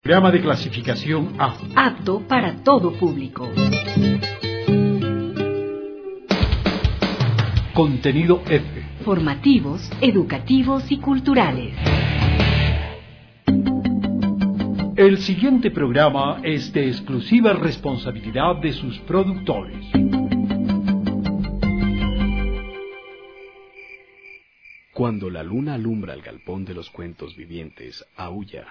Programa de clasificación A. Apto para todo público. Contenido F. Formativos, educativos y culturales. El siguiente programa es de exclusiva responsabilidad de sus productores. Cuando la luna alumbra el galpón de los cuentos vivientes, aúlla.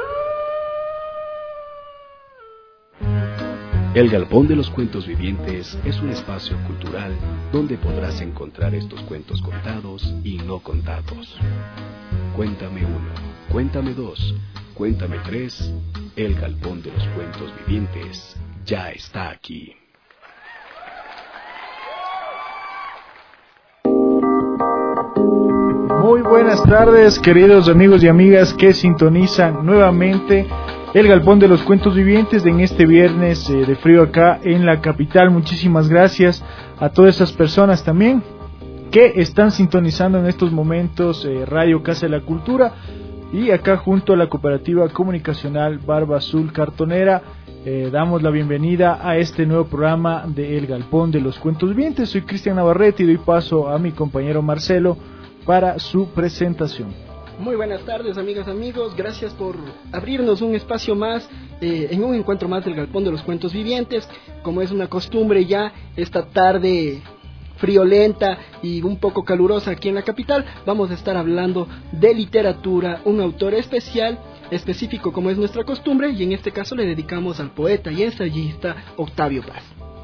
El Galpón de los Cuentos Vivientes es un espacio cultural donde podrás encontrar estos cuentos contados y no contados. Cuéntame 1, cuéntame 2, cuéntame 3. El Galpón de los Cuentos Vivientes ya está aquí. Muy buenas tardes, queridos amigos y amigas que sintonizan nuevamente el Galpón de los Cuentos Vivientes en este viernes de frío acá en la capital. Muchísimas gracias a todas esas personas también que están sintonizando en estos momentos Radio Casa de la Cultura y acá junto a la cooperativa comunicacional Barba Azul Cartonera. Damos la bienvenida a este nuevo programa de El Galpón de los Cuentos Vivientes. Soy Cristian Navarrete y doy paso a mi compañero Marcelo para su presentación. Muy buenas tardes, amigas, amigos. Gracias por abrirnos un espacio más en un encuentro más del Galpón de los Cuentos Vivientes. Como es una costumbre ya esta tarde friolenta y un poco calurosa aquí en la capital, vamos a estar hablando de literatura, un autor específico como es nuestra costumbre, y en este caso le dedicamos al poeta y ensayista Octavio Paz.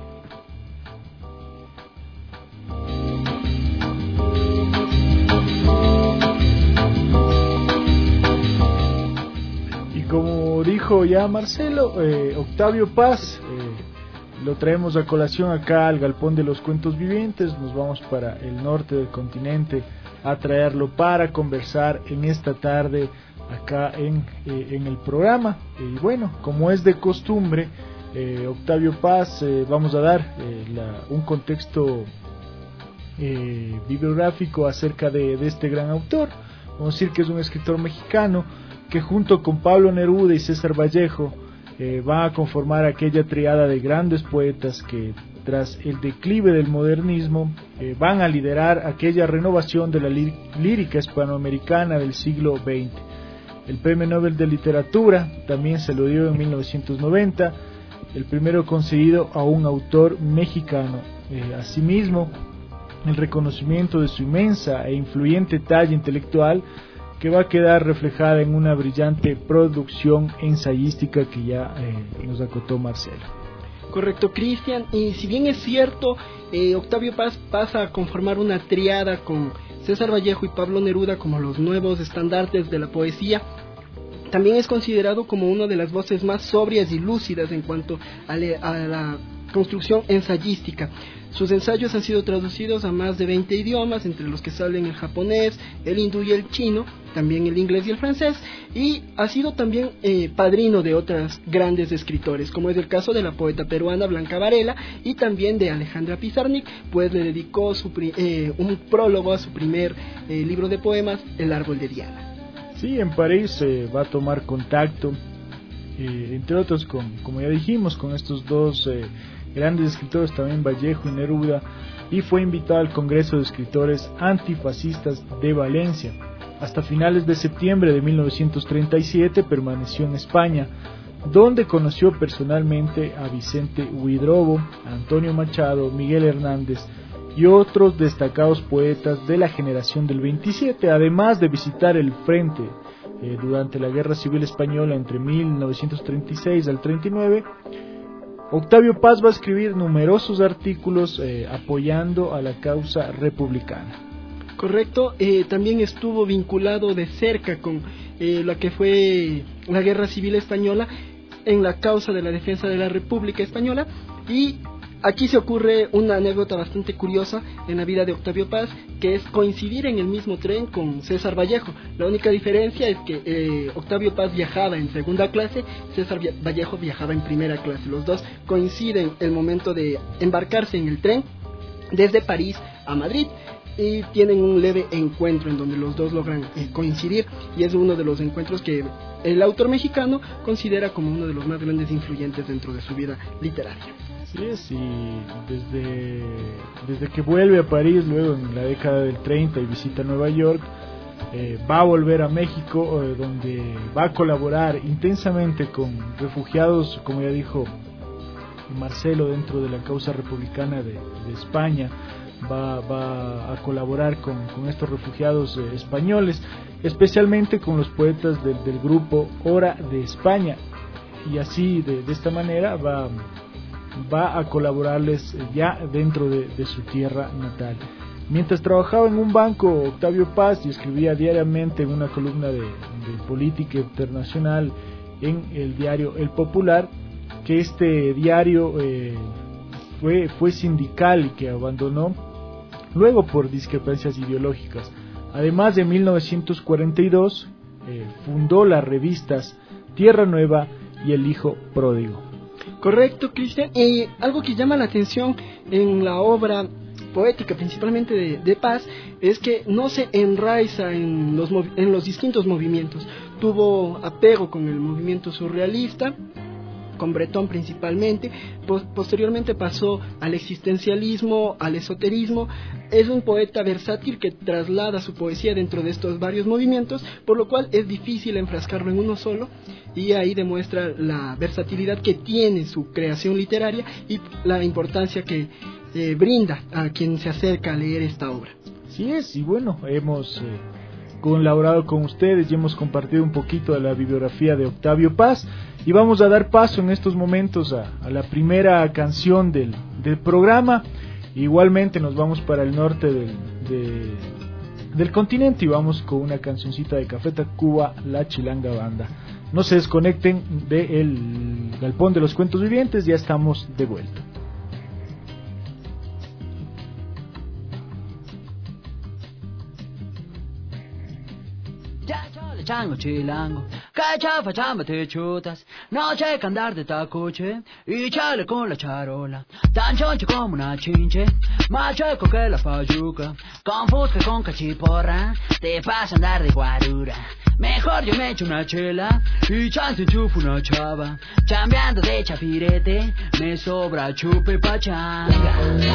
Como dijo ya Marcelo, Octavio Paz, lo traemos a colación acá al Galpón de los Cuentos Vivientes. Nos vamos para el norte del continente a traerlo para conversar en esta tarde acá en el programa. Y bueno, como es de costumbre, Octavio Paz, vamos a dar un contexto bibliográfico acerca de este gran autor. Vamos a decir que es un escritor mexicano que junto con Pablo Neruda y César Vallejo va a conformar aquella triada de grandes poetas que tras el declive del modernismo van a liderar aquella renovación de la lírica hispanoamericana del siglo XX. El Premio Nobel de Literatura también se lo dio en 1990, el primero concedido a un autor mexicano. Asimismo, el reconocimiento de su inmensa e influyente talla intelectual, que va a quedar reflejada en una brillante producción ensayística que ya nos acotó Marcelo. Correcto, Cristian, y si bien es cierto, Octavio Paz pasa a conformar una triada con César Vallejo y Pablo Neruda como los nuevos estandartes de la poesía, también es considerado como una de las voces más sobrias y lúcidas en cuanto a la construcción ensayística. Sus ensayos han sido traducidos a más de 20 idiomas, entre los que salen el japonés, el hindú y el chino, también el inglés y el francés, y ha sido también padrino de otras grandes escritores, como es el caso de la poeta peruana Blanca Varela y también de Alejandra Pizarnik, pues le dedicó un prólogo a su primer libro de poemas, El Árbol de Diana. Sí, en París va a tomar contacto, entre otros, como ya dijimos, con estos dos grandes escritores, también Vallejo y Neruda, y fue invitado al Congreso de Escritores Antifascistas de Valencia. Hasta finales de septiembre de 1937 permaneció en España, donde conoció personalmente a Vicente Huidrobo, a Antonio Machado, Miguel Hernández y otros destacados poetas de la generación del 27, además de visitar el frente durante la Guerra Civil Española entre 1936 al 39. Octavio Paz va a escribir numerosos artículos apoyando a la causa republicana. Correcto, también estuvo vinculado de cerca con la que fue la Guerra Civil Española en la causa de la defensa de la República Española, y aquí se ocurre una anécdota bastante curiosa en la vida de Octavio Paz, que es coincidir en el mismo tren con César Vallejo. La única diferencia es que Octavio Paz viajaba en segunda clase, César Vallejo viajaba en primera clase. Los dos coinciden el momento de embarcarse en el tren desde París a Madrid. y tienen un leve encuentro en donde los dos logran coincidir, y es uno de los encuentros que el autor mexicano considera como uno de los más grandes influyentes dentro de su vida literaria. Sí, sí, desde que vuelve a París, luego en la década del 30 y visita Nueva York, va a volver a México, donde va a colaborar intensamente con refugiados, como ya dijo Marcelo, dentro de la causa republicana de España. Va a colaborar con estos refugiados españoles, especialmente con los poetas del grupo Hora de España, y así de esta manera va a colaborarles ya dentro de su tierra natal. Mientras trabajaba en un banco, Octavio Paz, y escribía diariamente en una columna de política internacional en el diario El Popular, que este diario fue sindical y que abandonó luego por discrepancias ideológicas. Además, de 1942 fundó las revistas Tierra Nueva y El Hijo Pródigo. Correcto, Cristian. Y algo que llama la atención en la obra poética, principalmente de Paz, es que no se enraiza en los distintos movimientos. Tuvo apego con el movimiento surrealista, con Breton principalmente, posteriormente pasó al existencialismo, al esoterismo. Es un poeta versátil que traslada su poesía dentro de estos varios movimientos, por lo cual es difícil enfrascarlo en uno solo, y ahí demuestra la versatilidad que tiene su creación literaria y la importancia que brinda a quien se acerca a leer esta obra. Sí es, y bueno, hemos colaborado con ustedes y hemos compartido un poquito de la bibliografía de Octavio Paz, y vamos a dar paso en estos momentos a la primera canción del programa. Igualmente nos vamos para el norte del continente y vamos con una cancioncita de Café Tacuba, La Chilanga Banda. No se desconecten del galpón de los cuentos vivientes, ya estamos de vuelta. Chango chilango, cachafa chamba te chutas, noche que andar de tacoche y chale con la charola, tan choncho como una chinche, más chueco que la fayuca, con fusca con cachiporra, te pasa andar de guarura. Mejor yo me echo una chela y chance enchufo una chava, chambeando de chafirete, me sobra chupe pachanga.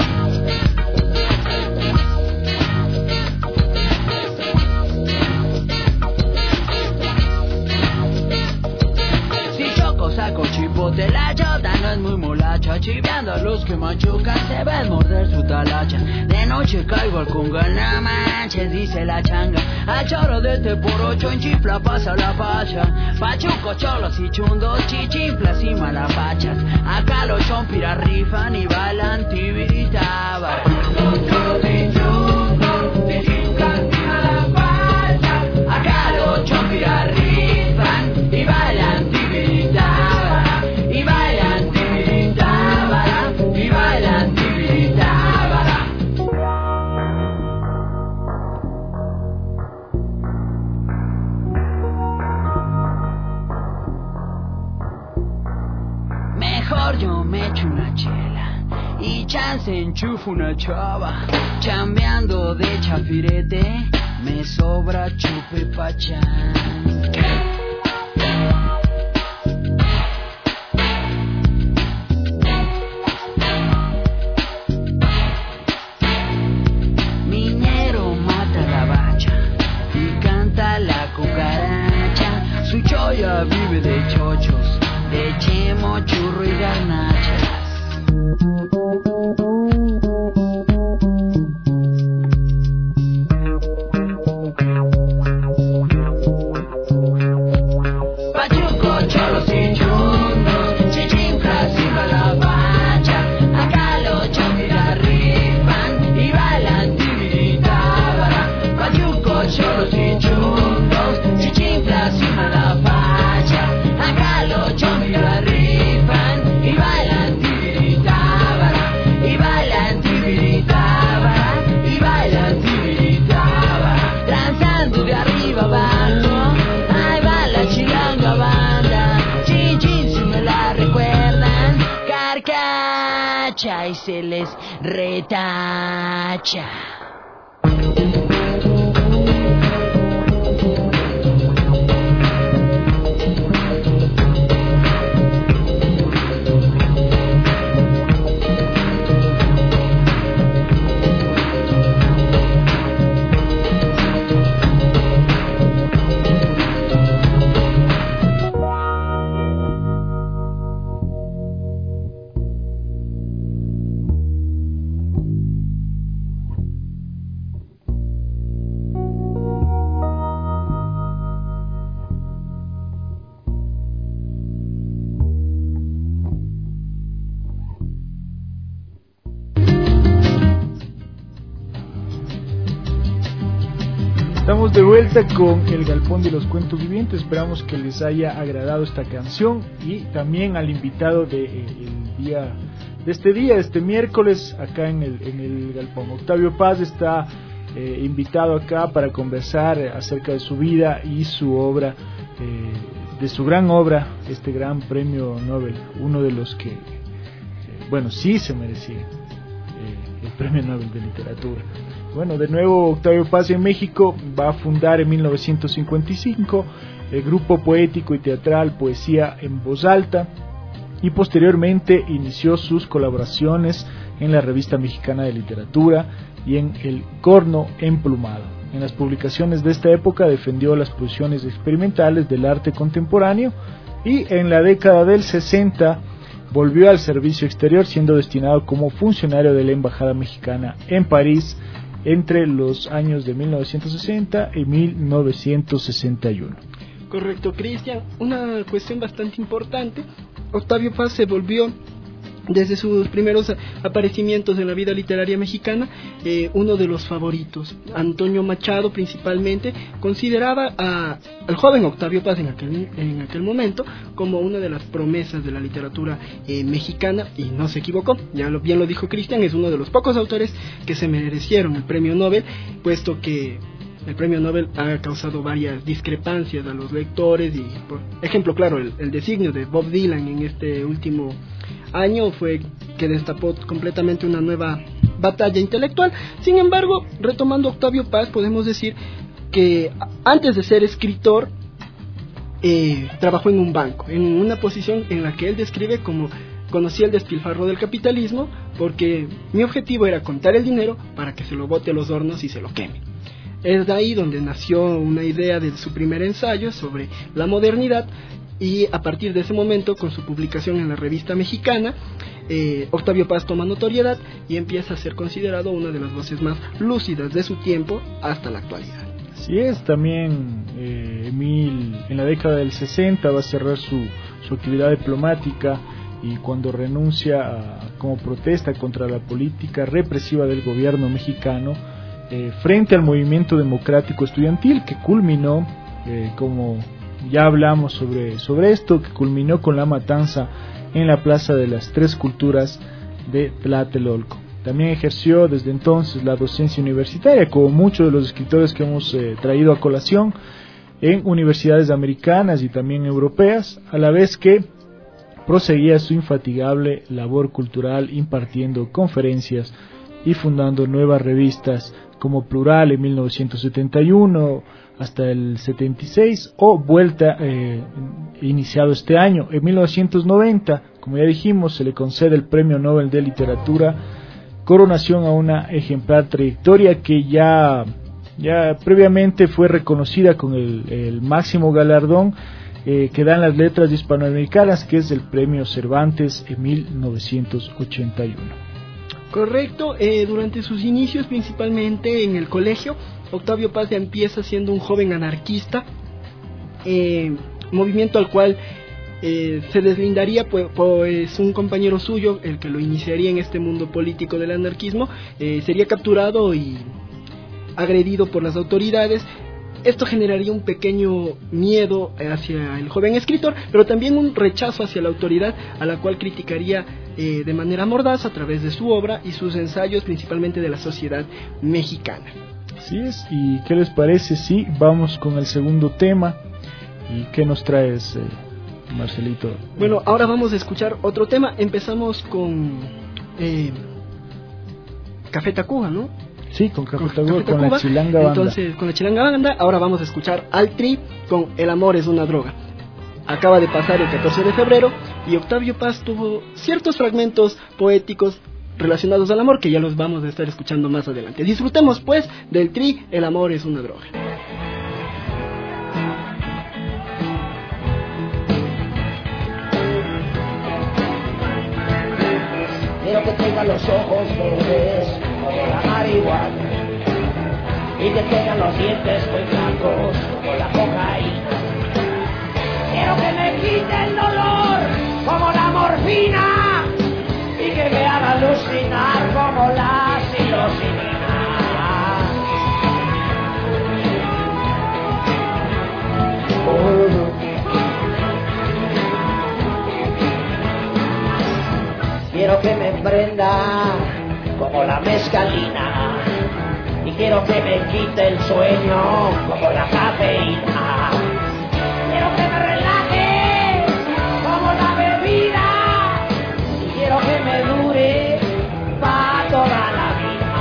Saco chipote, la chota no es muy molacha, chiveando a los que machucan, se ven morder su talacha. De noche caigo al conga, no manches, dice la changa. A choro de este por ocho en chifla pasa la pacha. Pachuco, cholos y chundos, chichimplas y malapachas. Acá los chompiras rifan y bailan tibiritábara. Acá los chompiras rifan y bailan tibiritábara. Mejor yo me echo una chela y chance enchufo una chava, chambeando de chafirete, me sobra chupe pachán. Miñero mata la bacha y canta la cucaracha, su choya vive de chochos, de chemo, churro y garnachas. Pachuco, cholos y chundos, chichinclas y malabacha. Acá los chompiras rifan y bailan tibiritábara. Pachuco, cholos y chundos, chichinclas y malabacha. Acá los chompiras rifan y bailan tibiritábara. Y bailan tibiritábara. Y bailan tibiritábara. Danzando de arriba abajo, ahí va la chilanga banda. Chin chin si me la recuerdan, carcacha y se les retacha. Estamos de vuelta con el Galpón de los Cuentos Vivientes. Esperamos que les haya agradado esta canción y también al invitado de este miércoles acá en el Galpón. Octavio Paz está invitado acá para conversar acerca de su vida y su obra, de su gran obra, este gran premio Nobel, uno de los que, sí se merecía el premio Nobel de literatura. Bueno, de nuevo Octavio Paz en México va a fundar en 1955 el grupo poético y teatral Poesía en Voz Alta y posteriormente inició sus colaboraciones en la Revista Mexicana de Literatura y en El Corno Emplumado. En las publicaciones de esta época defendió las posiciones experimentales del arte contemporáneo y en la década del 60 volvió al servicio exterior siendo destinado como funcionario de la Embajada Mexicana en París entre los años de 1960 y 1961. Correcto, Cristian. Una cuestión bastante importante. Octavio Paz se volvió, desde sus primeros aparecimientos en la vida literaria mexicana, uno de los favoritos. Antonio Machado, principalmente, consideraba al joven Octavio Paz en aquel momento como una de las promesas de la literatura mexicana, y no se equivocó. Bien lo dijo Cristian, es uno de los pocos autores que se merecieron el premio Nobel, puesto que el premio Nobel ha causado varias discrepancias a los lectores, y por ejemplo, claro, el designio de Bob Dylan en este último año fue que destapó completamente una nueva batalla intelectual. Sin embargo, retomando Octavio Paz, podemos decir que antes de ser escritor trabajó en un banco, en una posición en la que él describe como: conocí el despilfarro del capitalismo porque mi objetivo era contar el dinero para que se lo bote a los hornos y se lo queme. Es de ahí donde nació una idea de su primer ensayo sobre la modernidad, y a partir de ese momento, con su publicación en la Revista Mexicana, Octavio Paz toma notoriedad y empieza a ser considerado una de las voces más lúcidas de su tiempo hasta la actualidad. Así es, también Emil en la década del 60 va a cerrar su actividad diplomática, y cuando renuncia como protesta contra la política represiva del gobierno mexicano, frente al movimiento democrático estudiantil que culminó, como ya hablamos sobre esto, que culminó con la matanza en la Plaza de las Tres Culturas de Tlatelolco. También ejerció desde entonces la docencia universitaria, como muchos de los escritores que hemos traído a colación, en universidades americanas y también europeas, a la vez que proseguía su infatigable labor cultural impartiendo conferencias y fundando nuevas revistas como Plural en 1971 hasta el 76 o Vuelta, iniciado este año. En 1990, como ya dijimos, se le concede el Premio Nobel de Literatura, coronación a una ejemplar trayectoria que ya previamente fue reconocida con el máximo galardón que dan las letras hispanoamericanas, que es el Premio Cervantes en 1981. Correcto, durante sus inicios, principalmente en el colegio, Octavio Paz ya empieza siendo un joven anarquista, movimiento al cual se deslindaría pues un compañero suyo, el que lo iniciaría en este mundo político del anarquismo, sería capturado y agredido por las autoridades. Esto generaría un pequeño miedo hacia el joven escritor, pero también un rechazo hacia la autoridad, a la cual criticaría de manera mordaz a través de su obra y sus ensayos, principalmente de la sociedad mexicana. Así es, ¿y qué les parece si vamos con el segundo tema? ¿Y qué nos traes, Marcelito? Bueno, ahora vamos a escuchar otro tema. Empezamos con Café Tacuba, ¿no? Sí, con Café con Tacuba, Café con la Tacuba. Chilanga Banda. Entonces, con la Chilanga Banda, ahora vamos a escuchar al Tri con El amor es una droga. Acaba de pasar el 14 de febrero y Octavio Paz tuvo ciertos fragmentos poéticos relacionados al amor que ya los vamos a estar escuchando más adelante. Disfrutemos pues del Tri, El amor es una droga. Quiero que tengan los ojos verdes como la marihuana y que tengan los dientes muy blancos como la cocaína. Quiero que me quite el dolor como la morfina y que me haga alucinar como la psilocibina. Quiero que me prenda como la mezcalina y quiero que me quite el sueño como la cafeína. Quiero que me relaje como la bebida y quiero que me dure para toda la vida.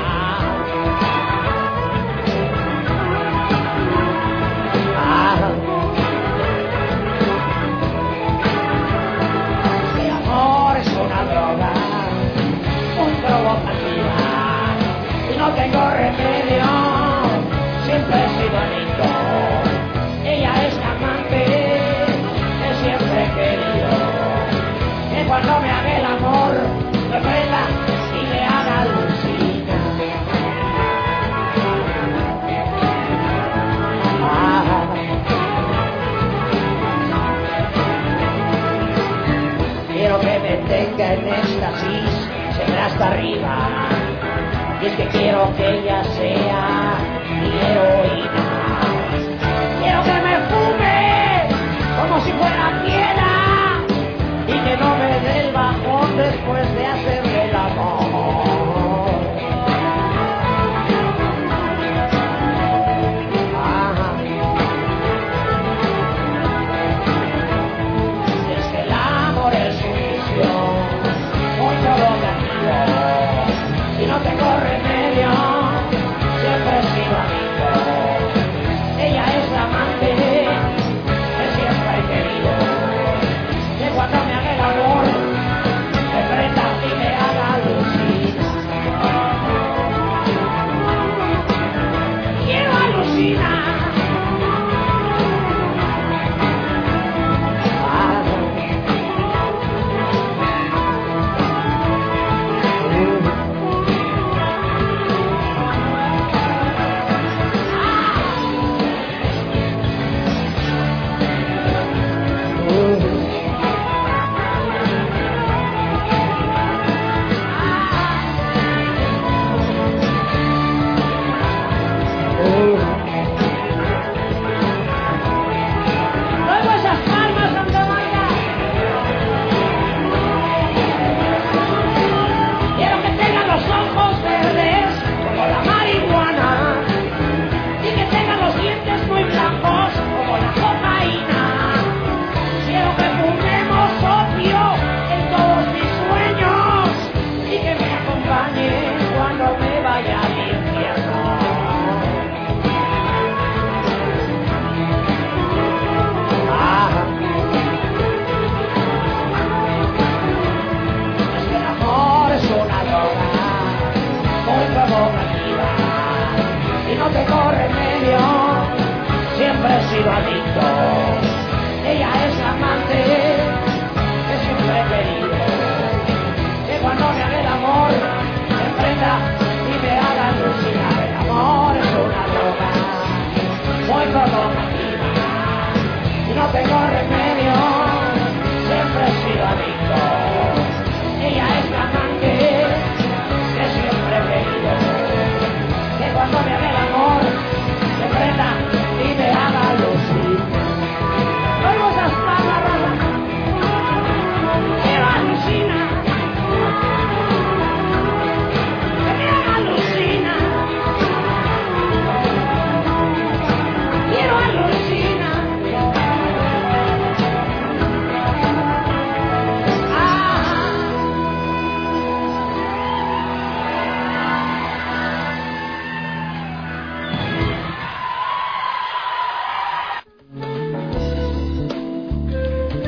Mi amor es una droga muy provocativa y no tengo remedio, siempre he sido adicto. Ella es la amante que siempre he querido, que cuando me haga el amor me prenda y me haga alucinar. Quiero que me tenga en éxtasis, siempre hasta arriba, y es que quiero que ella sea mi heroína. Quiero que me fume como si fuera piedra y que no me dé el bajón después de hacerle el amor. Si es que el amor es un vicio muy provocativo y no tengo remedio, siempre he sido amigo. Ella es la amante que siempre he querido,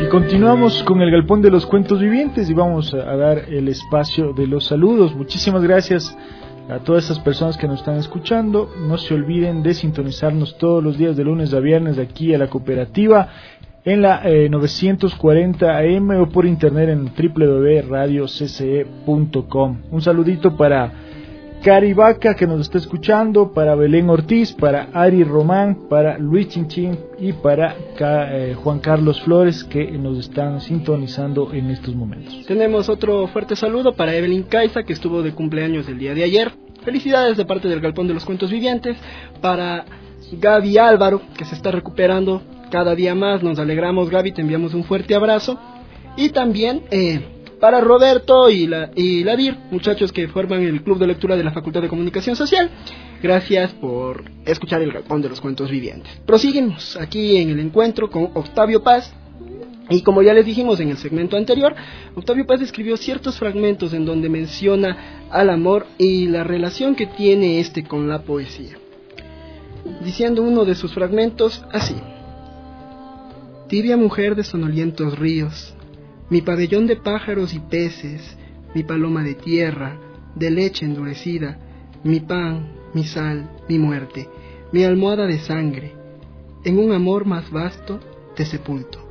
Continuamos con el Galpón de los Cuentos Vivientes y vamos a dar el espacio de los saludos. Muchísimas gracias a todas esas personas que nos están escuchando. No se olviden de sintonizarnos todos los días de lunes a viernes aquí a la cooperativa en la 940 AM o por internet en www.radiocce.com. Un saludito para Cari Vaca, que nos está escuchando, para Belén Ortiz, para Ari Román, para Luis Chinchín y para Juan Carlos Flores, que nos están sintonizando en estos momentos. Tenemos otro fuerte saludo para Evelyn Caiza, que estuvo de cumpleaños el día de ayer. Felicidades de parte del Galpón de los Cuentos Vivientes. Para Gaby Álvaro, que se está recuperando cada día más. Nos alegramos, Gaby, te enviamos un fuerte abrazo. Y también para Roberto y Ladir, muchachos que forman el Club de Lectura de la Facultad de Comunicación Social. Gracias por escuchar el Galpón de los Cuentos Vivientes. Proseguimos aquí en el encuentro con Octavio Paz. Y como ya les dijimos en el segmento anterior, Octavio Paz escribió ciertos fragmentos en donde menciona al amor y la relación que tiene este con la poesía. Diciendo uno de sus fragmentos así: tibia mujer de sonolientos ríos, mi pabellón de pájaros y peces, mi paloma de tierra, de leche endurecida, mi pan, mi sal, mi muerte, mi almohada de sangre, en un amor más vasto te sepulto.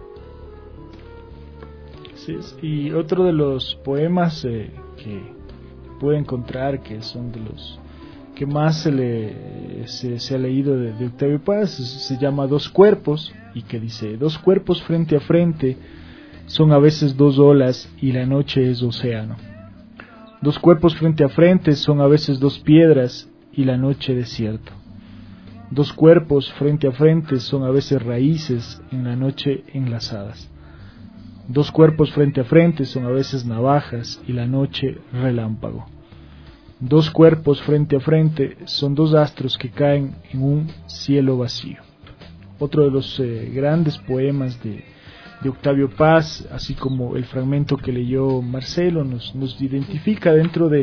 Sí, y otro de los poemas que pude encontrar, que son de los que más se ha leído de Octavio Paz, se llama Dos cuerpos, y que dice: dos cuerpos frente a frente son a veces dos olas y la noche es océano. Dos cuerpos frente a frente son a veces dos piedras y la noche desierto. Dos cuerpos frente a frente son a veces raíces en la noche enlazadas. Dos cuerpos frente a frente son a veces navajas y la noche relámpago. Dos cuerpos frente a frente son dos astros que caen en un cielo vacío. Otro de los grandes poemas de Octavio Paz, así como el fragmento que leyó Marcelo, nos identifica dentro de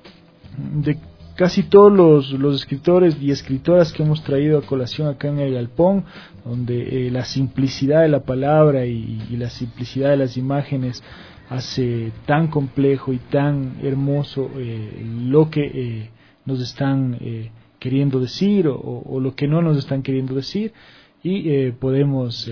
casi todos los escritores y escritoras que hemos traído a colación acá en el Galpón, donde la simplicidad de la palabra y la simplicidad de las imágenes hace tan complejo y tan hermoso lo que nos están queriendo decir o lo que no nos están queriendo decir, y podemos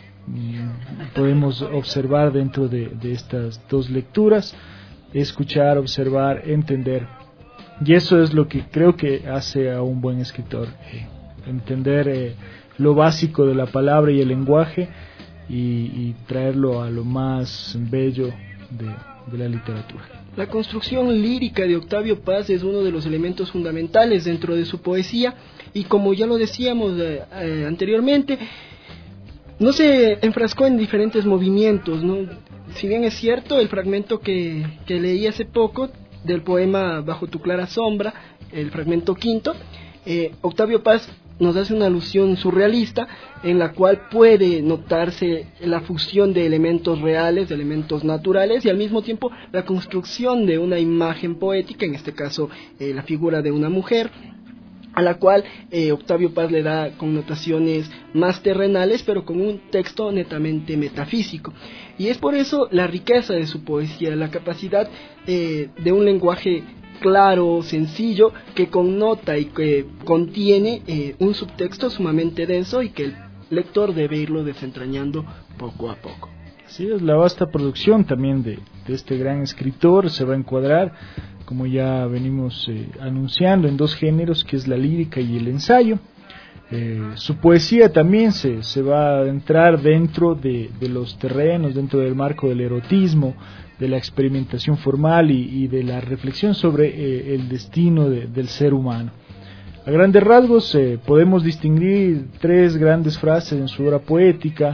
observar dentro de estas dos lecturas, escuchar, observar, entender, y eso es lo que creo que hace a un buen escritor, entender lo básico de la palabra y el lenguaje y traerlo a lo más bello de la literatura. La construcción lírica de Octavio Paz es uno de los elementos fundamentales dentro de su poesía, y como ya lo decíamos anteriormente, no se enfrascó en diferentes movimientos, ¿no? Si bien es cierto, el fragmento que leí hace poco del poema Bajo tu clara sombra, el fragmento quinto, Octavio Paz nos hace una alusión surrealista en la cual puede notarse la fusión de elementos reales, de elementos naturales, y al mismo tiempo la construcción de una imagen poética, en este caso la figura de una mujer, a la cual Octavio Paz le da connotaciones más terrenales, pero con un texto netamente metafísico. Y es por eso la riqueza de su poesía, la capacidad de un lenguaje claro, sencillo, que connota y que contiene un subtexto sumamente denso y que el lector debe irlo desentrañando poco a poco. Sí, es la vasta producción también de este gran escritor. Se va a encuadrar, como ya venimos anunciando, en dos géneros, que es la lírica y el ensayo. Su poesía también se va a adentrar dentro de los terrenos, dentro del marco del erotismo, de la experimentación formal y de la reflexión sobre el destino del ser humano. A grandes rasgos podemos distinguir tres grandes frases en su obra poética,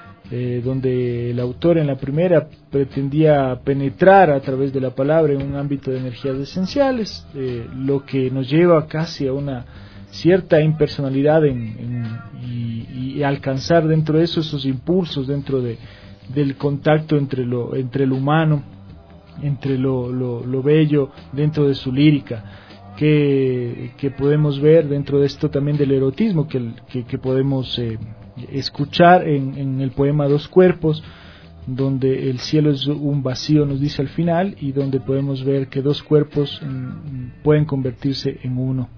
donde el autor en la primera pretendía penetrar a través de la palabra en un ámbito de energías esenciales, lo que nos lleva casi a una cierta impersonalidad y alcanzar dentro de eso esos impulsos dentro del contacto entre el humano, entre lo bello dentro de su lírica, que podemos ver dentro de esto también del erotismo que podemos escuchar en el poema Dos cuerpos, donde el cielo es un vacío, nos dice al final, y donde podemos ver que dos cuerpos pueden convertirse en uno.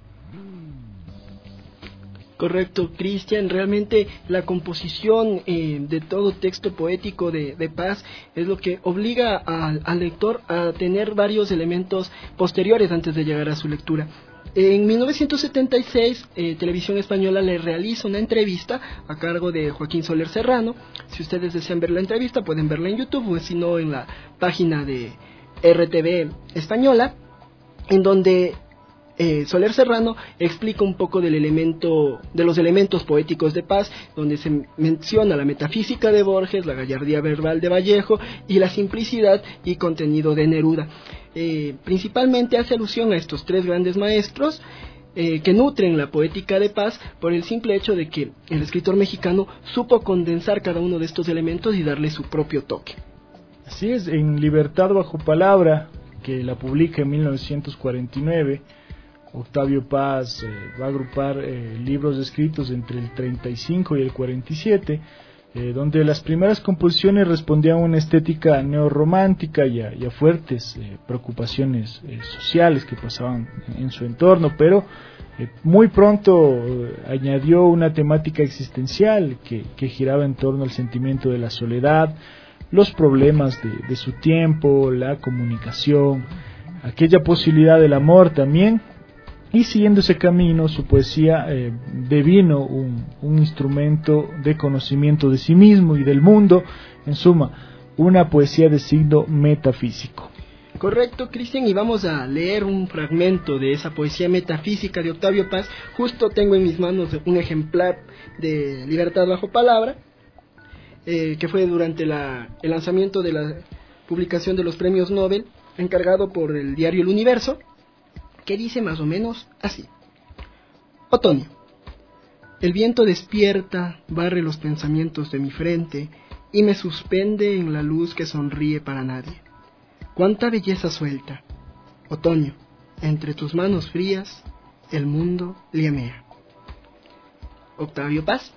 Correcto, Cristian. Realmente la composición de todo texto poético de Paz es lo que obliga al lector a tener varios elementos posteriores antes de llegar a su lectura. En 1976, Televisión Española le realiza una entrevista a cargo de Joaquín Soler Serrano. Si ustedes desean ver la entrevista, pueden verla en YouTube, o si no, en la página de RTV Española, en donde Soler Serrano explica un poco de los elementos poéticos de Paz, donde se menciona la metafísica de Borges, la gallardía verbal de Vallejo y la simplicidad y contenido de Neruda. Principalmente hace alusión a estos tres grandes maestros que nutren la poética de Paz por el simple hecho de que el escritor mexicano supo condensar cada uno de estos elementos y darle su propio toque. Así es, en Libertad bajo palabra, que la publica en 1949, Octavio Paz va a agrupar libros escritos entre el 35 y el 47, donde las primeras composiciones respondían a una estética neorromántica y a fuertes preocupaciones sociales que pasaban en su entorno, pero muy pronto añadió una temática existencial que giraba en torno al sentimiento de la soledad, los problemas de su tiempo, la comunicación, aquella posibilidad del amor también. Y siguiendo ese camino, su poesía devino un instrumento de conocimiento de sí mismo y del mundo, en suma, una poesía de signo metafísico. Correcto, Cristian, y vamos a leer un fragmento de esa poesía metafísica de Octavio Paz. Justo tengo en mis manos un ejemplar de Libertad bajo palabra, que fue durante el lanzamiento de la publicación de los premios Nobel, encargado por el diario El Universo, que dice más o menos así: Otoño. El viento despierta, barre los pensamientos de mi frente y me suspende en la luz que sonríe para nadie. Cuánta belleza suelta. Otoño, entre tus manos frías, el mundo llamea. Octavio Paz,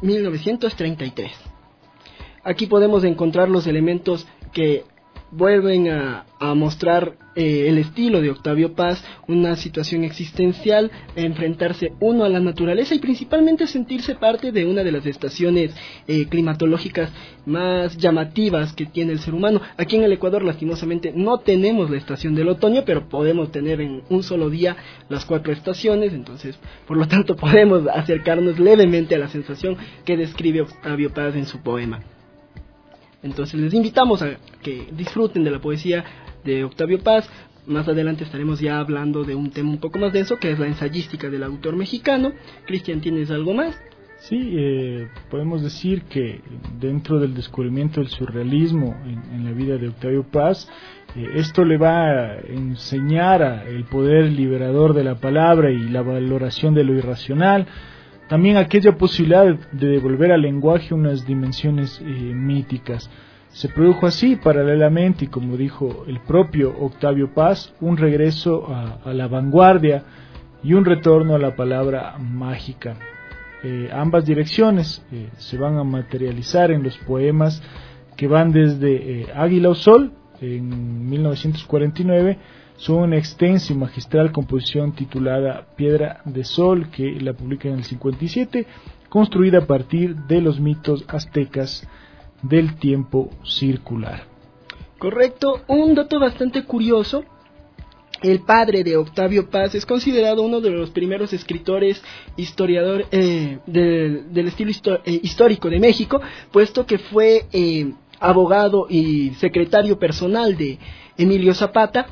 1933. Aquí podemos encontrar los elementos que vuelven a mostrar el estilo de Octavio Paz, una situación existencial, enfrentarse uno a la naturaleza y principalmente sentirse parte de una de las estaciones climatológicas más llamativas que tiene el ser humano. Aquí en el Ecuador, lastimosamente, no tenemos la estación del otoño, pero podemos tener en un solo día las 4 estaciones, entonces, por lo tanto, podemos acercarnos levemente a la sensación que describe Octavio Paz en su poema. Entonces les invitamos a que disfruten de la poesía de Octavio Paz. Más adelante estaremos ya hablando de un tema un poco más denso, que es la ensayística del autor mexicano. Cristian, ¿tienes algo más? Sí, podemos decir que dentro del descubrimiento del surrealismo en la vida de Octavio Paz, esto le va a enseñar el poder liberador de la palabra y la valoración de lo irracional. También aquella posibilidad de devolver al lenguaje unas dimensiones míticas. Se produjo así, paralelamente, y como dijo el propio Octavio Paz, un regreso a la vanguardia y un retorno a la palabra mágica. Ambas direcciones se van a materializar en los poemas que van desde Águila o Sol, en 1949, son una extensa y magistral composición titulada Piedra de Sol, que la publica en el 57, construida a partir de los mitos aztecas del tiempo circular. Correcto, un dato bastante curioso: el padre de Octavio Paz es considerado uno de los primeros escritores historiador del estilo histórico de México, puesto que fue abogado y secretario personal de Emilio Zapata.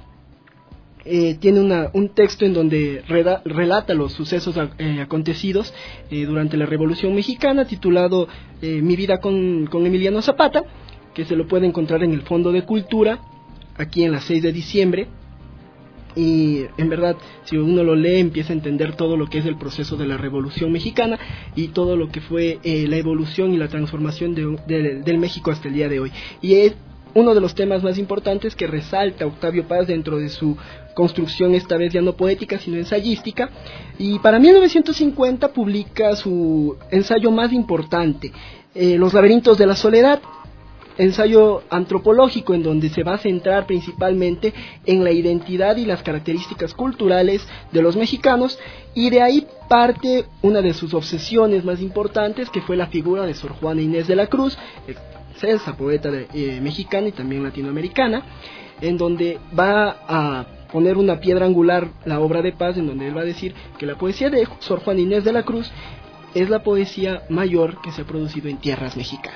Tiene un texto en donde relata los sucesos acontecidos durante la Revolución Mexicana, titulado Mi vida con Emiliano Zapata, que se lo puede encontrar en el Fondo de Cultura, aquí en la 6 de diciembre. Y en verdad, si uno lo lee, empieza a entender todo lo que es el proceso de la Revolución Mexicana y todo lo que fue la evolución y la transformación del México hasta el día de hoy. Y es uno de los temas más importantes que resalta Octavio Paz dentro de su construcción, esta vez ya no poética sino ensayística, y para 1950 publica su ensayo más importante, Los laberintos de la soledad, ensayo antropológico en donde se va a centrar principalmente en la identidad y las características culturales de los mexicanos, y de ahí parte una de sus obsesiones más importantes, que fue la figura de Sor Juana Inés de la Cruz, excelsa poeta mexicana y también latinoamericana, en donde va a poner una piedra angular la obra de Paz, en donde él va a decir que la poesía de Sor Juana Inés de la Cruz es la poesía mayor que se ha producido en tierras mexicanas.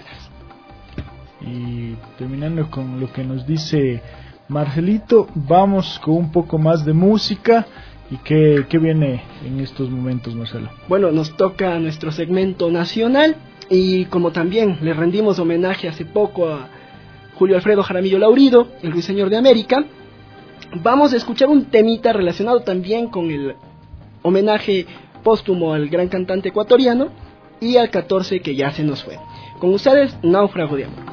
Y terminando con lo que nos dice Marcelito, vamos con un poco más de música. ¿Y qué viene en estos momentos, Marcelo? Bueno, nos toca nuestro segmento nacional, y como también le rendimos homenaje hace poco a Julio Alfredo Jaramillo Laurido, el Ruiseñor de América, vamos a escuchar un temita relacionado también con el homenaje póstumo al gran cantante ecuatoriano y al 14 que ya se nos fue. Con ustedes, Náufrago de Amor.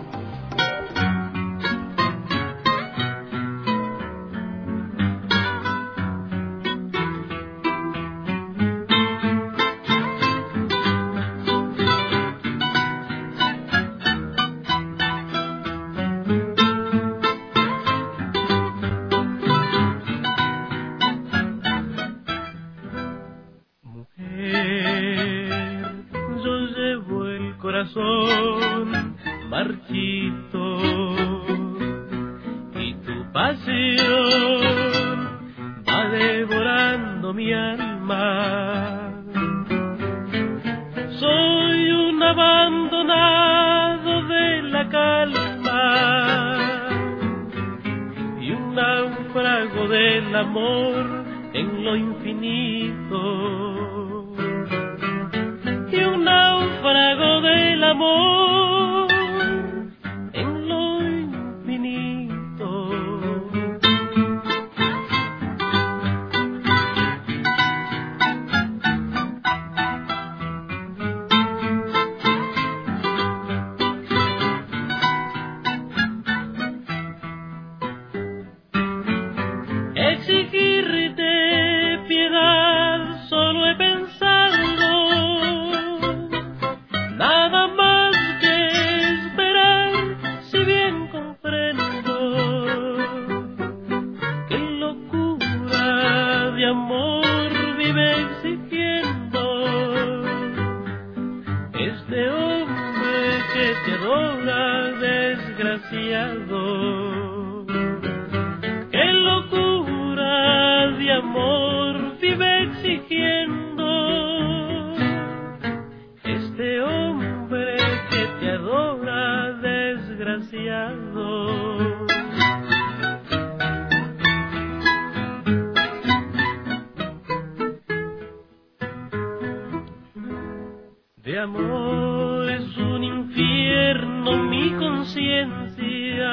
De amor es un infierno mi conciencia,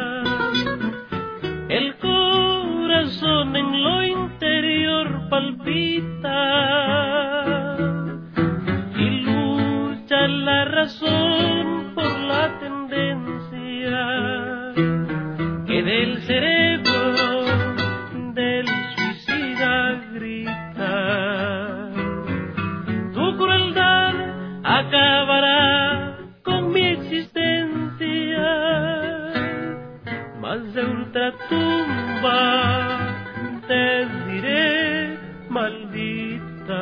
el corazón en lo interior palpita y lucha la razón por la tendencia que del cerebro del suicida grita. Tu crueldad acabará con mi existencia, más de ultratumba te diré maldita.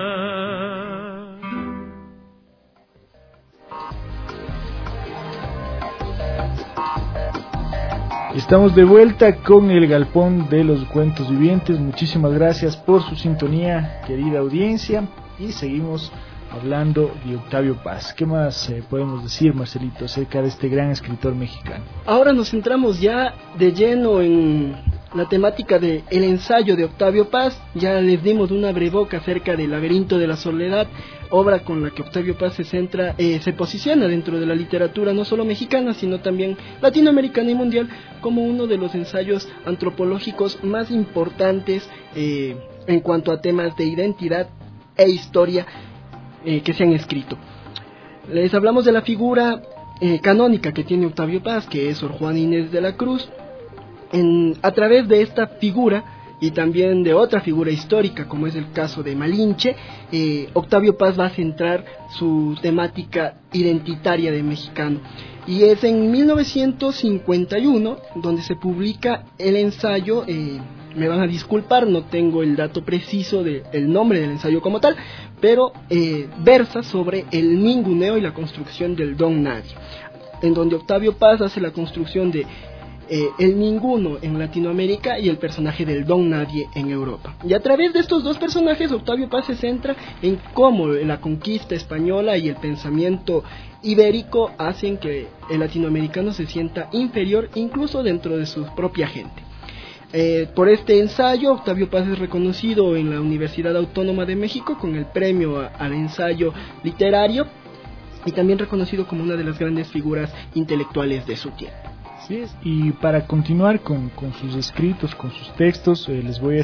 Estamos de vuelta con el Galpón de los Cuentos Vivientes. Muchísimas gracias por su sintonía, querida audiencia, y seguimos hablando de Octavio Paz. ¿Qué más podemos decir, Marcelito, acerca de este gran escritor mexicano? Ahora nos centramos ya de lleno en la temática del ensayo de Octavio Paz. Ya les dimos una breboca acerca del Laberinto de la Soledad, obra con la que Octavio Paz se posiciona dentro de la literatura no solo mexicana, sino también latinoamericana y mundial, como uno de los ensayos antropológicos más importantes en cuanto a temas de identidad e historia que se han escrito. Les hablamos de la figura canónica que tiene Octavio Paz, que es Sor Juana Inés de la Cruz. A través de esta figura y también de otra figura histórica como es el caso de Malinche, Octavio Paz va a centrar su temática identitaria de mexicano. Y es en 1951 donde se publica el ensayo, me van a disculpar, no tengo el dato preciso del nombre del ensayo como tal, pero versa sobre el ninguneo y la construcción del don nadie, en donde Octavio Paz hace la construcción de el ninguno en Latinoamérica y el personaje del don nadie en Europa. Y a través de estos dos personajes, Octavio Paz se centra en cómo la conquista española y el pensamiento ibérico hacen que el latinoamericano se sienta inferior incluso dentro de su propia gente. Por este ensayo, Octavio Paz es reconocido en la Universidad Autónoma de México con el premio al ensayo literario y también reconocido como una de las grandes figuras intelectuales de su tiempo. Así es. Y para continuar con sus escritos, con sus textos, les voy a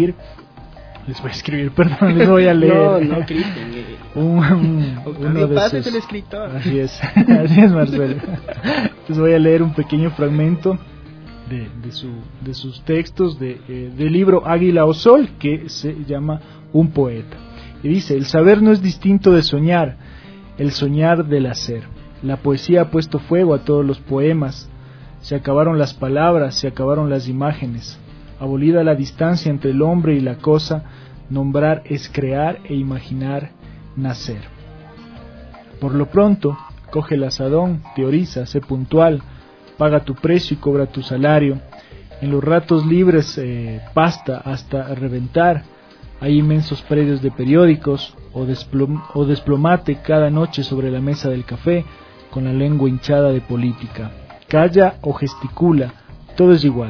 leer no, Cristian, uno de Paz sus... es el escritor. Así es Marcelo. Les voy a leer un pequeño fragmento de sus textos del libro Águila o Sol, que se llama Un poeta, y dice: el saber no es distinto de soñar, el soñar del hacer. La poesía ha puesto fuego a todos los poemas, se acabaron las palabras, se acabaron las imágenes, abolida la distancia entre el hombre y la cosa, nombrar es crear e imaginar nacer. Por lo pronto, coge el azadón, teoriza, sé puntual, paga tu precio y cobra tu salario. En los ratos libres pasta hasta reventar. Hay inmensos predios de periódicos o desplomate cada noche sobre la mesa del café con la lengua hinchada de política. Calla o gesticula, todo es igual.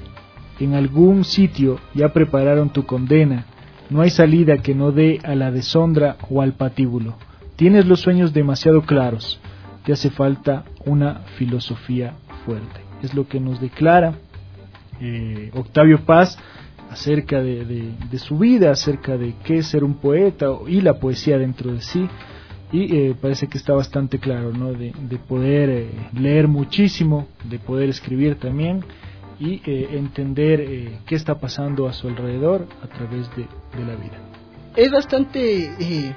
En algún sitio ya prepararon tu condena. No hay salida que no dé a la deshonra o al patíbulo. Tienes los sueños demasiado claros. Te hace falta una filosofía fuerte. Es lo que nos declara Octavio Paz acerca de su vida, acerca de qué es ser un poeta y la poesía dentro de sí. Y parece que está bastante claro, ¿no? De poder leer muchísimo, de poder escribir también y entender qué está pasando a su alrededor a través de la vida. Es bastante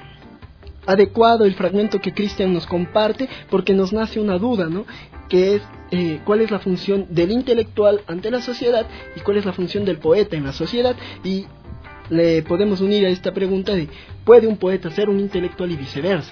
adecuado el fragmento que Cristian nos comparte, porque nos nace una duda, ¿no? Que es cuál es la función del intelectual ante la sociedad y cuál es la función del poeta en la sociedad, y le podemos unir a esta pregunta de ¿puede un poeta ser un intelectual y viceversa?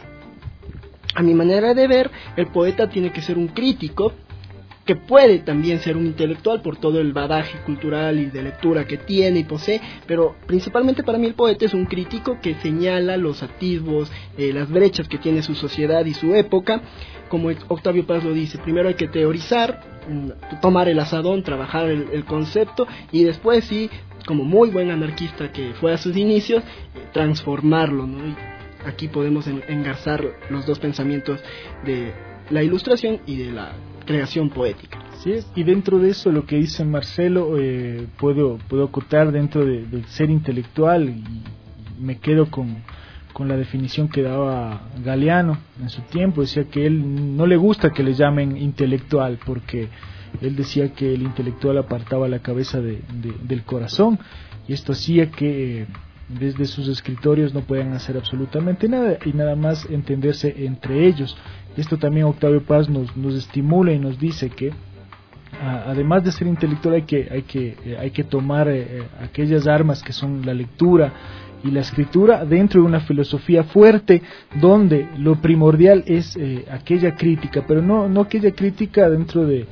A mi manera de ver, el poeta tiene que ser un crítico que puede también ser un intelectual por todo el bagaje cultural y de lectura que tiene y posee, pero principalmente para mí el poeta es un crítico que señala los atisbos, las brechas que tiene su sociedad y su época. Como Octavio Paz lo dice, primero hay que teorizar, tomar el asadón, trabajar el concepto, y después sí, como muy buen anarquista que fue a sus inicios, transformarlo, ¿no? Y aquí podemos engarzar los dos pensamientos de la ilustración y de la creación poética. Sí, y dentro de eso lo que dice Marcelo, puedo acotar dentro del ser intelectual, y me quedo con la definición que daba Galeano en su tiempo. Decía que él no le gusta que le llamen intelectual, porque él decía que el intelectual apartaba la cabeza del corazón, y esto hacía que desde sus escritorios no puedan hacer absolutamente nada y nada más entenderse entre ellos. Esto también Octavio Paz nos estimula y nos dice que además de ser intelectual hay que tomar aquellas armas que son la lectura y la escritura dentro de una filosofía fuerte, donde lo primordial es aquella crítica, pero no aquella crítica dentro de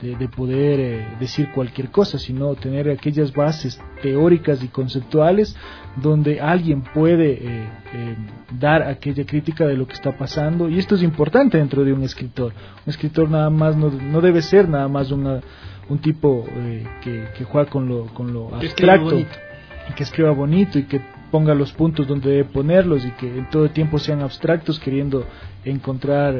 poder decir cualquier cosa, sino tener aquellas bases teóricas y conceptuales donde alguien puede dar aquella crítica de lo que está pasando. Y esto es importante dentro de un escritor. Un escritor nada más no debe ser nada más un tipo que juega con lo abstracto y que escriba bonito y que ponga los puntos donde debe ponerlos y que en todo el tiempo sean abstractos queriendo encontrar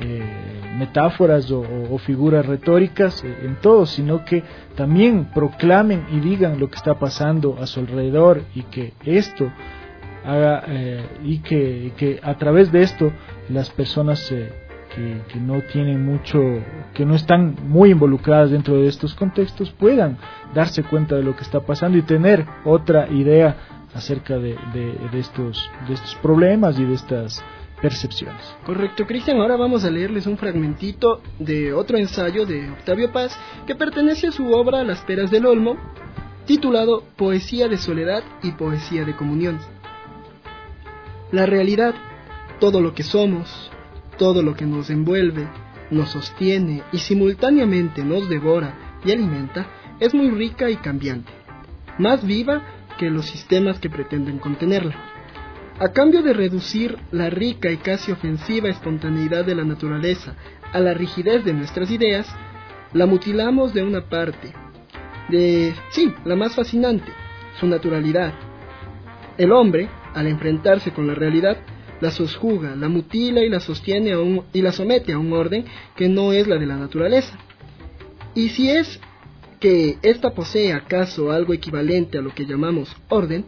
metáforas o figuras retóricas en todo, sino que también proclamen y digan lo que está pasando a su alrededor, y que esto haga y que a través de esto las personas que no tienen mucho, que no están muy involucradas dentro de estos contextos, puedan darse cuenta de lo que está pasando y tener otra idea acerca de estos problemas y de estas percepciones. Correcto, Cristian. Ahora vamos a leerles un fragmentito de otro ensayo de Octavio Paz que pertenece a su obra Las peras del olmo, titulado Poesía de soledad y poesía de comunión. La realidad, todo lo que somos, todo lo que nos envuelve, nos sostiene y simultáneamente nos devora y alimenta, es muy rica y cambiante, más viva que los sistemas que pretenden contenerla. A cambio de reducir la rica y casi ofensiva espontaneidad de la naturaleza a la rigidez de nuestras ideas, la mutilamos de una parte, la más fascinante, su naturalidad. El hombre, al enfrentarse con la realidad, la sosjuga, la mutila y la sostiene y la somete a un orden que no es la de la naturaleza. Y si es que ésta posee acaso algo equivalente a lo que llamamos orden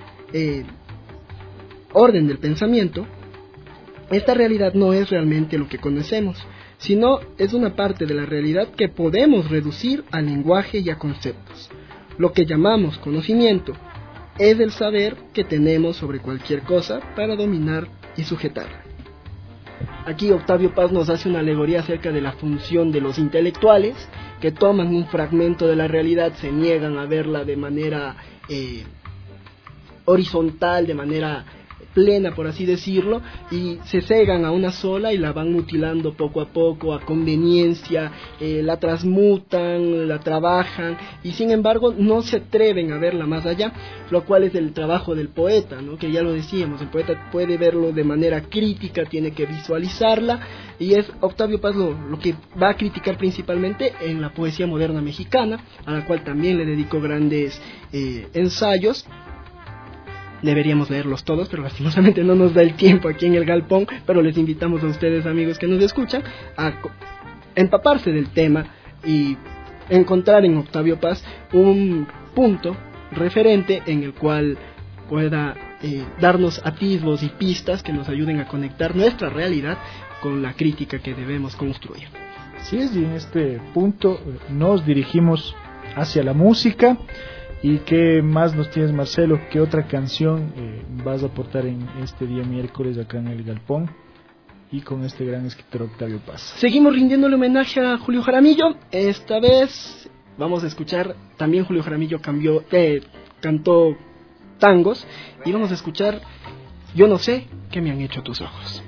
del pensamiento, esta realidad no es realmente lo que conocemos, sino es una parte de la realidad que podemos reducir a lenguaje y a conceptos. Lo que llamamos conocimiento es el saber que tenemos sobre cualquier cosa para dominar y sujetarla. Aquí Octavio Paz nos hace una alegoría acerca de la función de los intelectuales que toman un fragmento de la realidad, se niegan a verla de manera horizontal, de manera plena, por así decirlo, y se cegan a una sola y la van mutilando poco a poco, a conveniencia, la transmutan, la trabajan, y sin embargo no se atreven a verla más allá, lo cual es el trabajo del poeta, ¿no? Que ya lo decíamos, el poeta puede verlo de manera crítica, tiene que visualizarla, y es Octavio Paz lo que va a criticar principalmente en la poesía moderna mexicana, a la cual también le dedicó grandes ensayos. Deberíamos leerlos todos, pero lastimosamente no nos da el tiempo aquí en el galpón, pero les invitamos a ustedes, amigos que nos escuchan, a empaparse del tema y encontrar en Octavio Paz un punto referente en el cual pueda darnos atisbos y pistas que nos ayuden a conectar nuestra realidad con la crítica que debemos construir. Así es, y en este punto nos dirigimos hacia la música. ¿Y qué más nos tienes, Marcelo? ¿Qué otra canción vas a aportar en este día miércoles acá en el Galpón y con este gran escritor Octavio Paz? Seguimos rindiéndole homenaje a Julio Jaramillo. Esta vez vamos a escuchar, también Julio Jaramillo cantó tangos, y vamos a escuchar Yo no sé qué me han hecho tus ojos.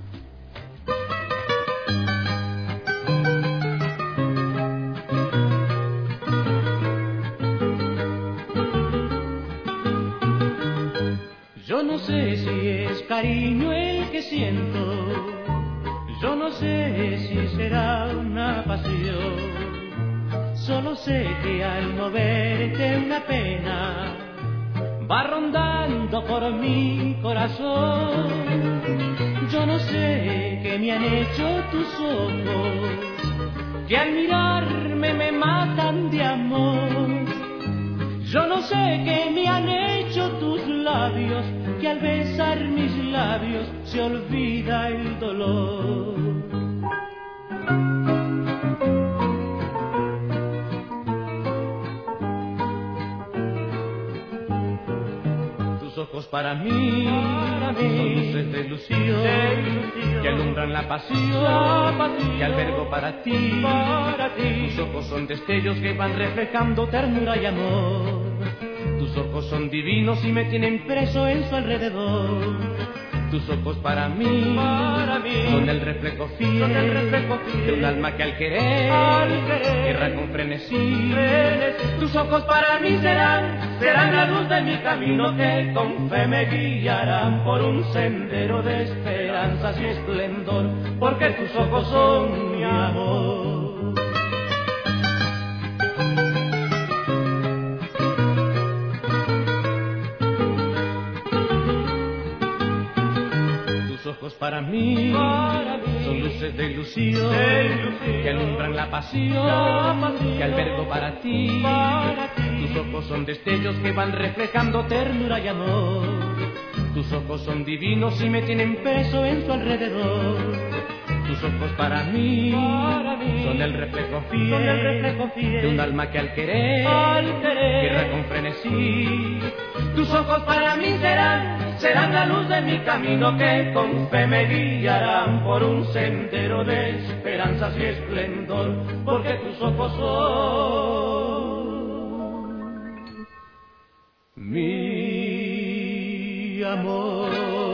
Yo no sé si es cariño el que siento, yo no sé si será una pasión, solo sé que al no verte una pena va rondando por mi corazón. Yo no sé qué me han hecho tus ojos, que al mirarme me matan de amor. Yo no sé qué me han hecho tus labios, que al besar mis labios se olvida el dolor. Tus ojos para mí son luces de ilusión, que alumbran la pasión que albergo para ti. Tus ojos son destellos que van reflejando ternura y amor. Tus ojos son divinos y me tienen preso en su alrededor. Tus ojos para mí son el reflejo fiel de un alma que al querer guerra con frenesí. Tus ojos para mí serán la luz de mi camino, que con fe me guiarán por un sendero de esperanzas y esplendor, porque tus ojos son mi amor. Para mí son luces de ilusión, que alumbran la pasión que albergo para ti. Tus ojos son destellos que van reflejando ternura y amor. Tus ojos son divinos y me tienen preso en su alrededor. Tus ojos para mí son el reflejo fiel de un alma que al querer guerra con frenesí. Tus ojos para mí serán la luz de mi camino, que con fe me guiarán por un sendero de esperanzas y esplendor, porque tus ojos son mi amor.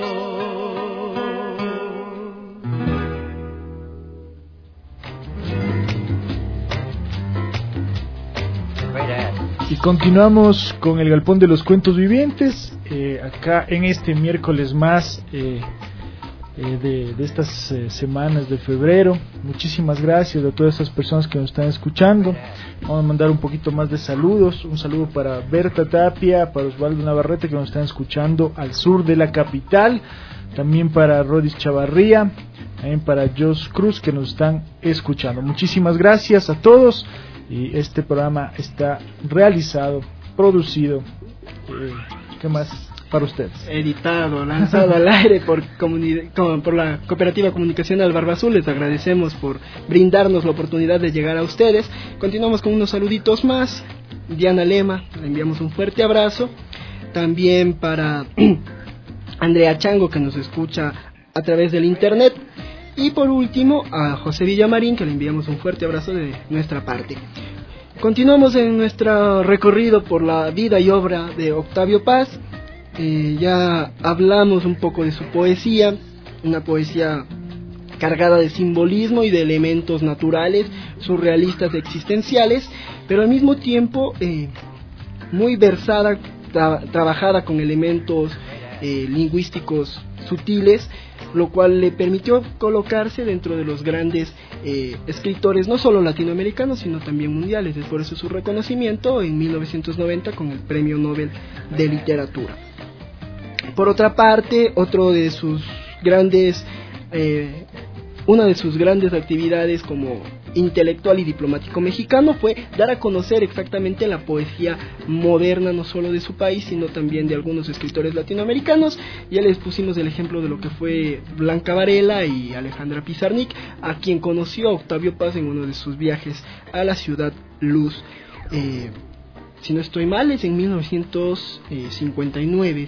Y continuamos con el Galpón de los Cuentos Vivientes, acá en este miércoles más de estas semanas de febrero. Muchísimas gracias a todas esas personas que nos están escuchando. Vamos a mandar un poquito más de saludos. Un saludo para Berta Tapia, para Osvaldo Navarrete, que nos están escuchando al sur de la capital. También para Rodis Chavarría, también para Jos Cruz, que nos están escuchando. Muchísimas gracias a todos. Y este programa está realizado, producido, ¿qué más para ustedes? Editado, lanzado al aire por la Cooperativa Comunicacional Barba Azul. Les agradecemos por brindarnos la oportunidad de llegar a ustedes. Continuamos con unos saluditos más. Diana Lema, le enviamos un fuerte abrazo. También para Andrea Chango, que nos escucha a través del internet. Y por último a José Villamarín, que le enviamos un fuerte abrazo de nuestra parte. Continuamos en nuestro recorrido por la vida y obra de Octavio Paz. Ya hablamos un poco de su poesía, una poesía cargada de simbolismo y de elementos naturales, surrealistas, existenciales, pero al mismo tiempo muy versada, trabajada con elementos lingüísticos sutiles, lo cual le permitió colocarse dentro de los grandes escritores, no solo latinoamericanos, sino también mundiales. Es por eso su reconocimiento en 1990 con el Premio Nobel de Literatura. Por otra parte, una de sus grandes actividades como intelectual y diplomático mexicano fue dar a conocer exactamente la poesía moderna, no solo de su país, sino también de algunos escritores latinoamericanos. Ya les pusimos el ejemplo de lo que fue Blanca Varela y Alejandra Pizarnik, a quien conoció Octavio Paz en uno de sus viajes a la Ciudad Luz. Si no estoy mal, es en 1959,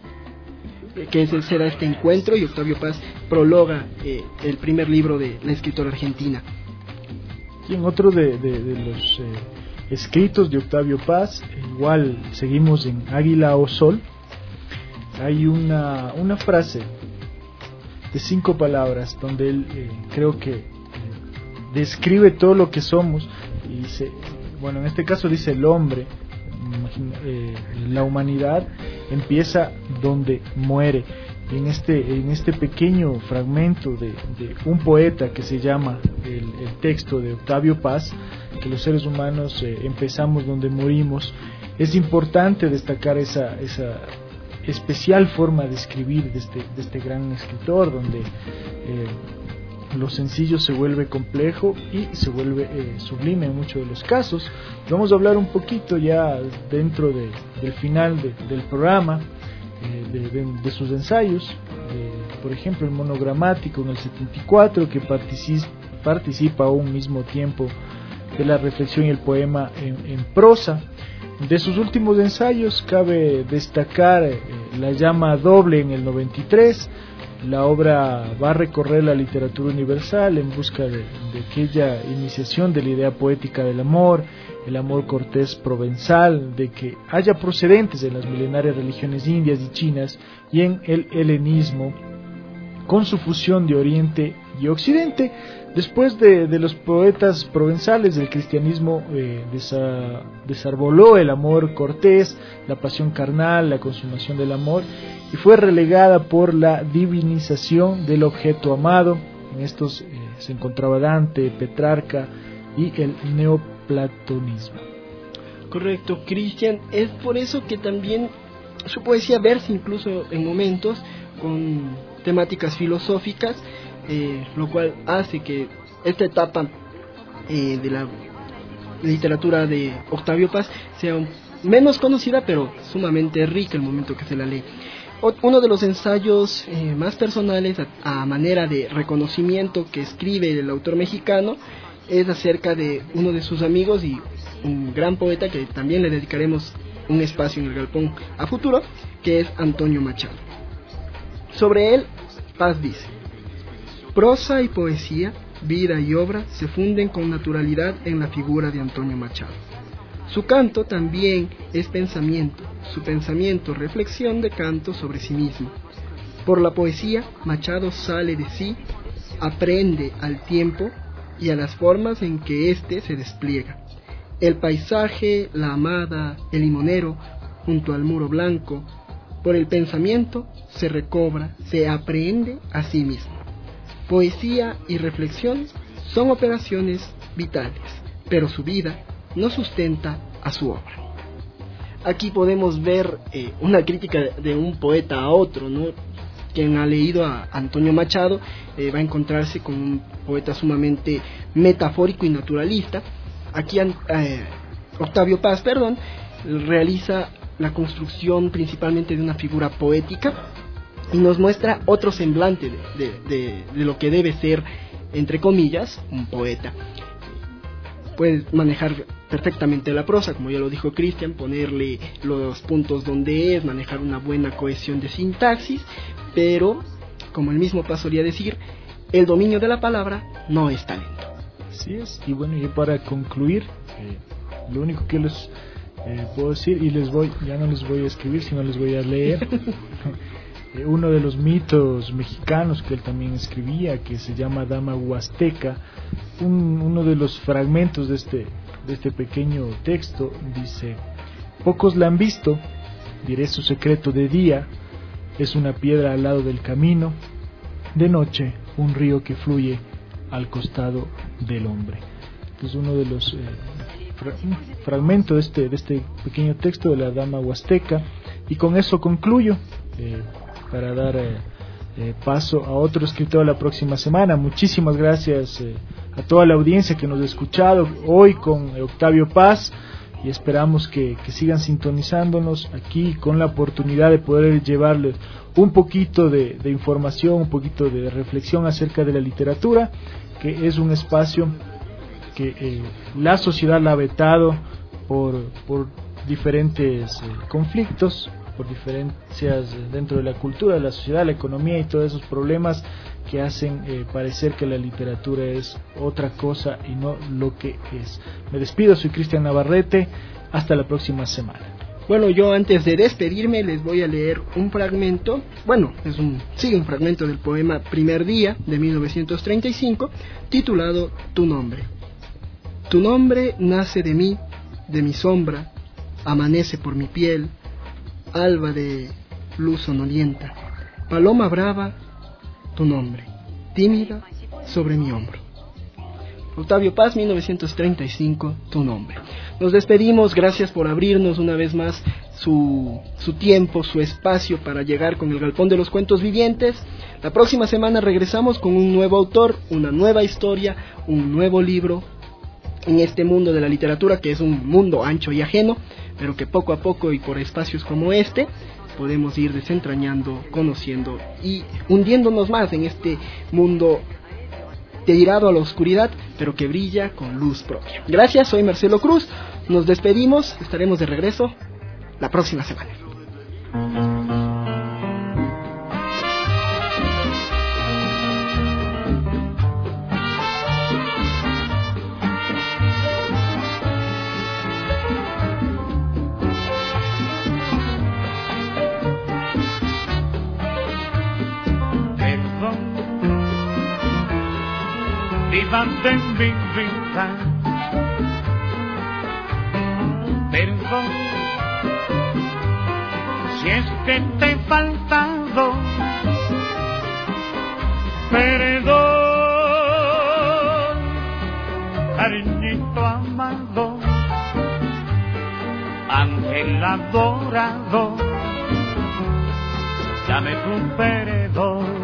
que será este encuentro, y Octavio Paz prologa el primer libro de la escritora argentina. Y en otro de los escritos de Octavio Paz, igual seguimos en Águila o Sol, hay una frase de 5 palabras donde él creo que describe todo lo que somos, y dice, bueno, en este caso dice el hombre, la humanidad empieza donde muere. En este pequeño fragmento de un poeta que se llama el texto de Octavio Paz, que los seres humanos empezamos donde morimos, es importante destacar esa especial forma de escribir de este gran escritor, donde lo sencillo se vuelve complejo y se vuelve sublime en muchos de los casos. Vamos a hablar un poquito ya dentro del final del programa de sus ensayos, por ejemplo el monogramático en el 74, que participa a un mismo tiempo de la reflexión y el poema en prosa. De sus últimos ensayos cabe destacar La llama doble en el 93. La obra va a recorrer la literatura universal en busca de aquella iniciación de la idea poética del amor, el amor cortés provenzal, de que haya procedentes en las milenarias religiones indias y chinas y en el helenismo, con su fusión de Oriente y Occidente. Después de los poetas provenzales, el cristianismo desarboló el amor cortés, la pasión carnal, la consumación del amor, y fue relegada por la divinización del objeto amado. En estos se encontraba Dante, Petrarca y el neoplatonismo. Correcto, Cristian. Es por eso que también su poesía versa incluso en momentos con temáticas filosóficas, lo cual hace que esta etapa de la literatura de Octavio Paz sea menos conocida, pero sumamente rica el momento que se la lee. Uno de los ensayos más personales a manera de reconocimiento que escribe el autor mexicano es acerca de uno de sus amigos y un gran poeta que también le dedicaremos un espacio en el galpón a futuro, que es Antonio Machado. Sobre él, Paz dice: prosa y poesía, vida y obra se funden con naturalidad en la figura de Antonio Machado. Su canto también es pensamiento, su pensamiento reflexión de canto sobre sí mismo. Por la poesía, Machado sale de sí, aprende al tiempo y a las formas en que éste se despliega. El paisaje, la amada, el limonero, junto al muro blanco, por el pensamiento se recobra, se aprehende a sí mismo. Poesía y reflexión son operaciones vitales, pero su vida no sustenta a su obra. Aquí podemos ver una crítica de un poeta a otro, ¿no? Quien ha leído a Antonio Machado va a encontrarse con un poeta sumamente metafórico y naturalista. Aquí Octavio Paz, realiza la construcción principalmente de una figura poética y nos muestra otro semblante de lo que debe ser, entre comillas, un poeta. Puede manejar perfectamente la prosa, como ya lo dijo Cristian, ponerle los puntos donde es, manejar una buena cohesión de sintaxis, pero, como el mismo Paz solía decir, el dominio de la palabra no es talento. Así es, y bueno, y para concluir, lo único que les puedo decir, y ya no les voy a escribir, sino les voy a leer uno de los mitos mexicanos que él también escribía, que se llama Dama Huasteca. Uno de los fragmentos de este pequeño texto dice: pocos la han visto, diré su secreto de día, es una piedra al lado del camino, de noche un río que fluye al costado del hombre. Entonces uno de los fragmentos de este pequeño texto de la Dama Huasteca, y con eso concluyo para dar paso a otro escritor la próxima semana. Muchísimas gracias a toda la audiencia que nos ha escuchado hoy con Octavio Paz, y esperamos que sigan sintonizándonos aquí con la oportunidad de poder llevarles un poquito de información, un poquito de reflexión acerca de la literatura, que es un espacio que la sociedad la ha vetado por diferentes conflictos, por diferencias dentro de la cultura, de la sociedad, la economía y todos esos problemas que hacen parecer que la literatura es otra cosa y no lo que es. Me despido, soy Cristian Navarrete, hasta la próxima semana. Bueno, yo antes de despedirme les voy a leer un fragmento, un fragmento del poema Primer Día de 1935, titulado Tu nombre. Tu nombre nace de mí, de mi sombra, amanece por mi piel, alba de luz sonolienta, paloma brava, tu nombre, tímida sobre mi hombro. Octavio Paz, 1935, Tu nombre. Nos despedimos, gracias por abrirnos una vez más su tiempo, su espacio para llegar con el Galpón de los Cuentos Vivientes. La próxima semana regresamos con un nuevo autor, una nueva historia, un nuevo libro en este mundo de la literatura, que es un mundo ancho y ajeno, pero que poco a poco y por espacios como este podemos ir desentrañando, conociendo y hundiéndonos más en este mundo tirado a la oscuridad, pero que brilla con luz propia. Gracias, soy Marcelo Cruz, nos despedimos, estaremos de regreso la próxima semana. Vivante en mi vida, perdón si es que te he faltado, perdón, cariñito amado, ángel adorado, dame tu perdón.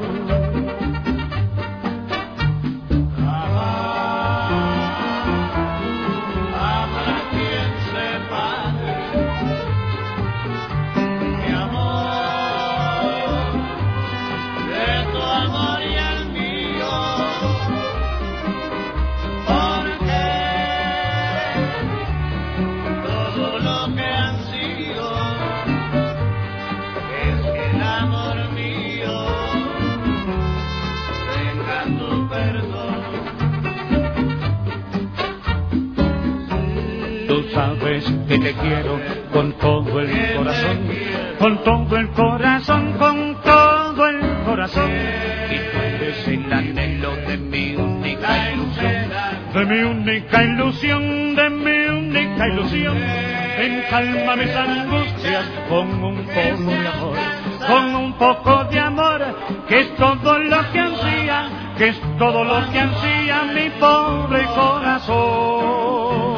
sabes que te quiero con todo el corazón, con todo el corazón, con todo el corazón. Y tú eres el anhelo de mi única ilusión, de mi única ilusión, de mi única ilusión. Encalma mis angustias con un poco de amor, con un poco de amor, que es todo lo que ansía, que es todo lo que ansía mi pobre corazón.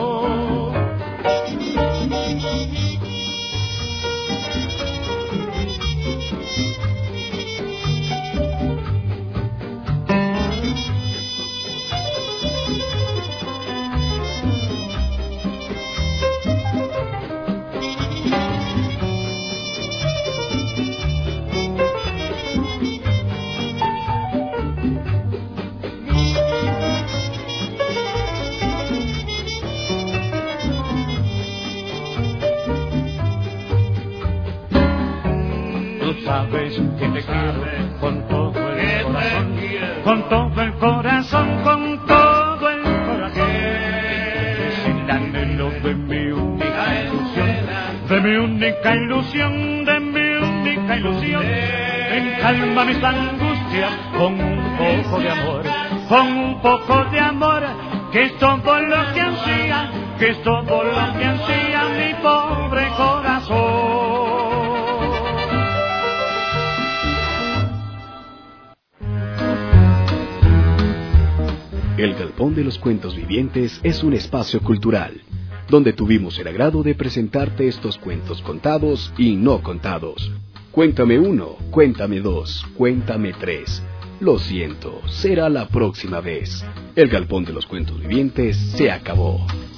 Sabes que te quiero con todo el corazón, con todo el corazón, con todo el corazón. Es el anhelo de mi única ilusión, de mi única ilusión, de mi única ilusión. Encalma mis angustias con un poco de amor, con un poco de amor, que es todo lo que ansía, que es todo lo que ansía mi pobre corazón. El Galpón de los Cuentos Vivientes es un espacio cultural, donde tuvimos el agrado de presentarte estos cuentos contados y no contados. Cuéntame 1, cuéntame 2, cuéntame 3. Lo siento, será la próxima vez. El Galpón de los Cuentos Vivientes se acabó.